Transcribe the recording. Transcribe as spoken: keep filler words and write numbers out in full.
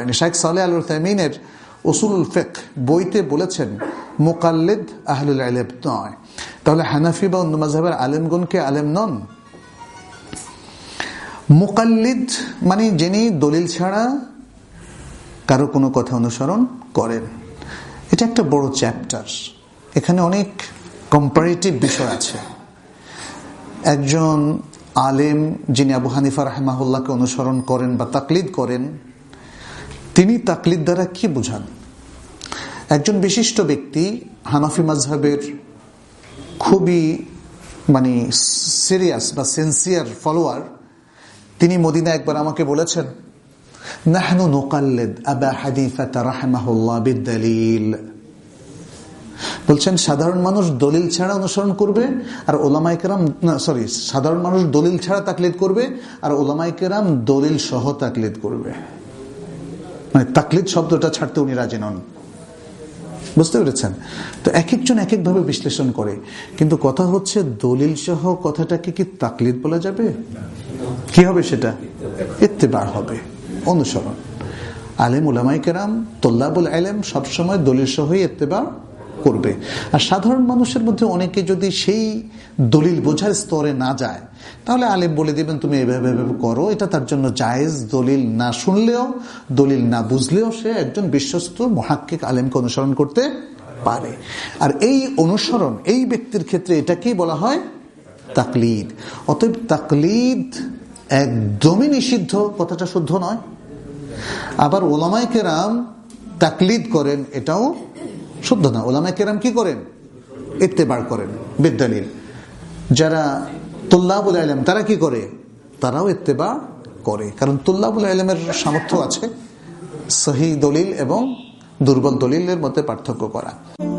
করেনি। শাইখ সালেহ আল উসাইমিনের উসুলুল ফিকহ বইতে বলেছেন মুকাল্লিদ আহলুল ইলম নয়। তাহলে হানাফি বা অন্য মাযহাবের আলেমগণ কে আলেম নন? মুকাল্লিদ মানে যিনি দলিল ছাড়া কারো কোনো কথা অনুসরণ করেন। এটা একটা বড় চ্যাপ্টার, এখানে অনেক কম্পারেটিভ বিষয় আছে। একজন আলেম যিনি আবু হানিফা রাহিমাহুল্লাহকে অনুসরণ করেন বা তাকলিদ করেন, তিনি তাকলিদ দ্বারা কি বুঝান? একজন বিশিষ্ট ব্যক্তি হানাফি মাযহাবের খুবই মানে সিরিয়াস বা সিনসিয়ার ফলোয়ার, তিনি মদিনা একবার আমাকে বলেছেন, নাহনু নুকাল্লিদ আবা হানিফা রাহিমাহুল্লাহ বিদ-দালিল। বলছেন সাধারণ মানুষ দলিল ছাড়া অনুসরণ করবে আর উলামায়ে কেরাম সরি সাধারণ মানুষ দলিল ছাড়া তাকলিদ করবে আর উলামায়ে কেরাম দলিল সহ তাকলিদ করবে। মানে তাকলিদ শব্দটা ছাড়তে উনি রাজি নন। বুঝতে পেরেছেন? তো এক একজন এক এক ভাবে বিশ্লেষণ করে, কিন্তু কথা হচ্ছে দলিল সহ কথাটাকে কি তাকলিদ বলা যাবে? কি হবে সেটা? ইত্তেবা হবে, অনুসরণ। আলেম উলামায়ে কেরাম তুল্লাবুল ইলম সবসময় দলিল সহই ইত্তেবা করবে। আর সাধারণ মানুষের মধ্যে অনেকে যদি সেই দলিল বোঝার স্তরে না যায়, তাহলে আলেম বলে দিবেন তুমি এভাবে এভাবে করো, এটা তার জন্য জায়েজ। দলিল না শুনলেও, দলিল না বুঝলেও সে একজন বিশ্বস্ত মুহাক্কিক আলেমকে অনুসরণ করতে পারে। আর এই অনুসরণ এই ব্যক্তির ক্ষেত্রে এটাকেই বলা হয় তাকলিদ। অতএব তাকলিদ একদমই নিষিদ্ধ, কথাটা শুদ্ধ নয়। আবার উলামায়ে কেরাম তাকলিদ করেন, এটাও শুদ্ধ না। উলামায়ে কেরাম কি করেন? ইত্তেবা করেন বিদ-দালিল। যারা তুল্লাবুল ইলম তারা কি করে? তারাও ইত্তেবা করে, কারণ তুল্লাবুল ইলমের সামর্থ্য আছে সহিহ দলিল এবং দুর্বল দলিলের মধ্যে পার্থক্য করা।